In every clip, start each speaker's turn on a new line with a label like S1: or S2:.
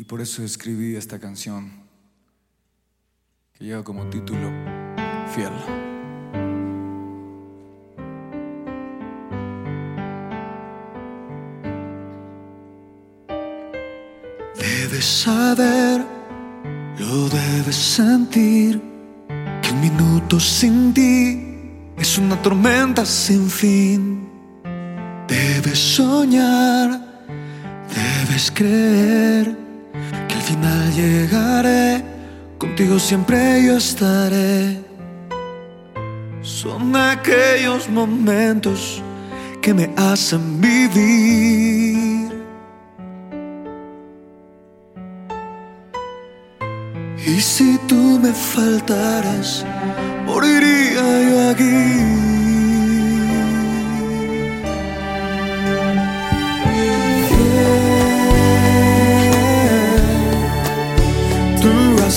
S1: por eso escribí esta canción que lleva como título Fiel.
S2: Debes saber, lo debes sentir, que un minuto sin ti es una tormenta sin fin. Debes soñar, debes creer que al final llegaré, contigo siempre yo estaré. Son aquellos momentos que me hacen vivir. Y si tú me faltaras, moriría yo aquí. Has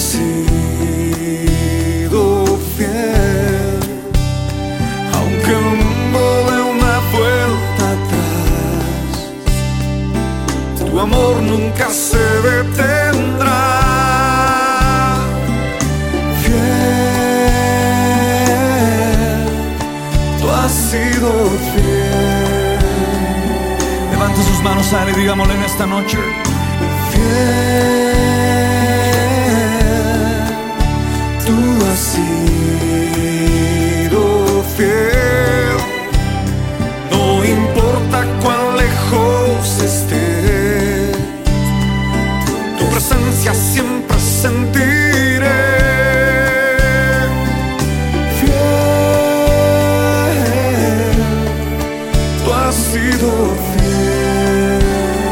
S2: sido fiel, aunque el mundo dé una vuelta atrás, tu amor nunca se detendrá. Fiel, tú has sido fiel.
S3: Levante sus manos a él y digámosle en esta noche:
S2: fiel. Tú has sido fiel, no importa cuán lejos esté, tu presencia siempre sentiré. Fiel, tú has sido fiel.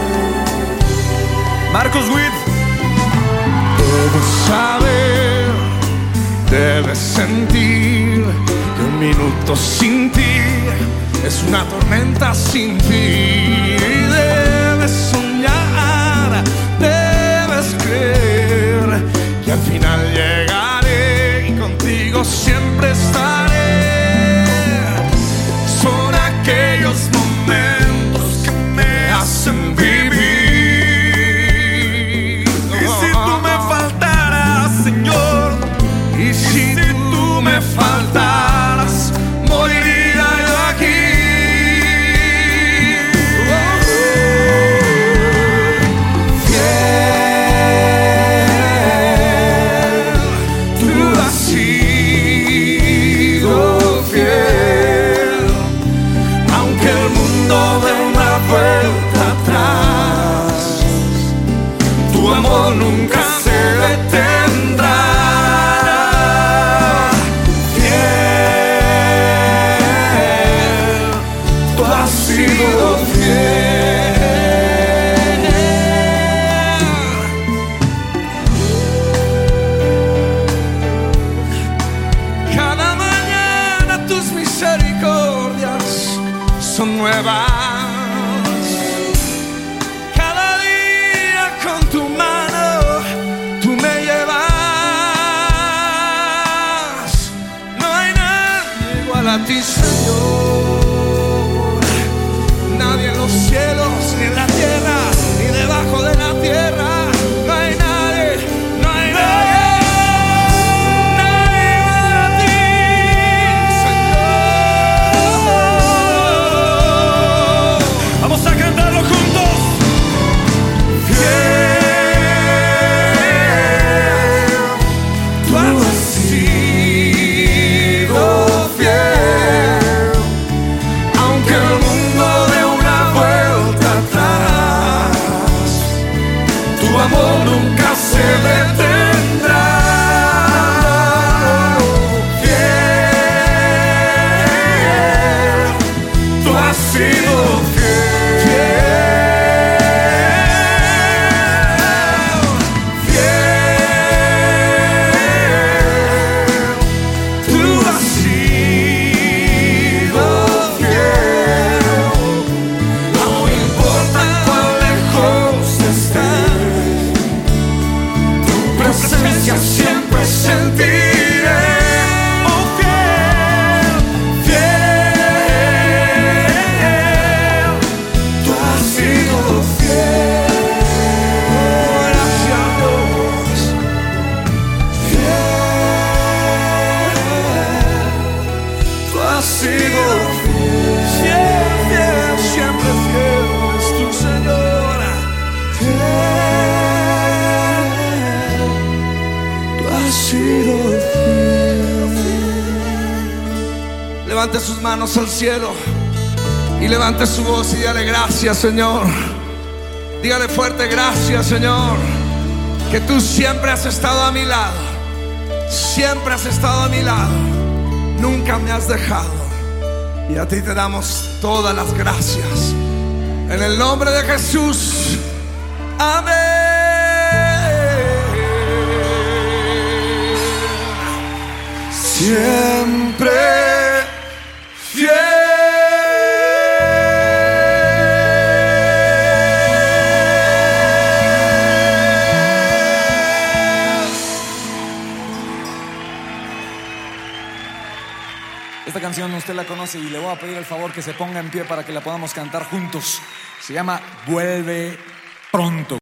S3: Marcos Witt. Debes saber, debes sentir que un minuto sin ti es una tormenta sin fin. Debes soñar, debes creer que al final llegaré y contigo siempre estaré. Son aquellos momentos que me hacen vivir.
S2: Y si tú me faltaras, Señor,
S3: y si tú me faltaras, moriría yo aquí. Fiel, tú has sido fiel, aunque el mundo dé una vuelta atrás, tu amor nunca se detendrá. Cada mañana tus misericordias son nuevas. Cada día con tu mano tú me llevas. No hay nadie igual a ti, Señor. Nadie en los cielos, ni en la tierra, ni debajo de la tierra. No hay nadie, no hay nadie, nadie igual a ti, Señor. Vamos a cantarlo juntos. Fiel, tú has sido fiel, aunque el mundo dé una vuelta atrás, tu amor nunca se detendrá. Fiel, tú has sido fiel. Fiel, tú has sido fiel, no importa cuán lejos estés, tu levante sus manos al cielo y levante su voz y dígale gracias, Señor. Dígale fuerte, gracias, Señor, que tú siempre has estado a mi lado. Siempre has estado a mi lado. Nunca me has dejado. Y a ti te damos todas las gracias. En el nombre de Jesús. Amén. Siempre fiel.
S1: Esta canción usted la conoce y le voy a pedir el favor que se ponga en pie para que la podamos cantar juntos. Se llama Vuelve Pronto.